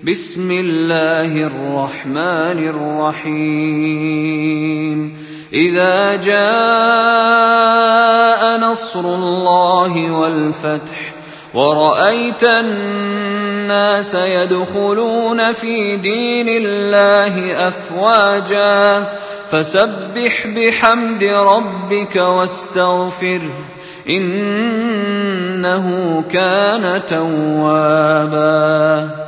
بسم الله الرحمن الرحيم إذا جاء نصر الله والفتح ورأيت الناس يدخلون في دين الله أفواجا فسبح بحمد ربك واستغفره إنه كان توابا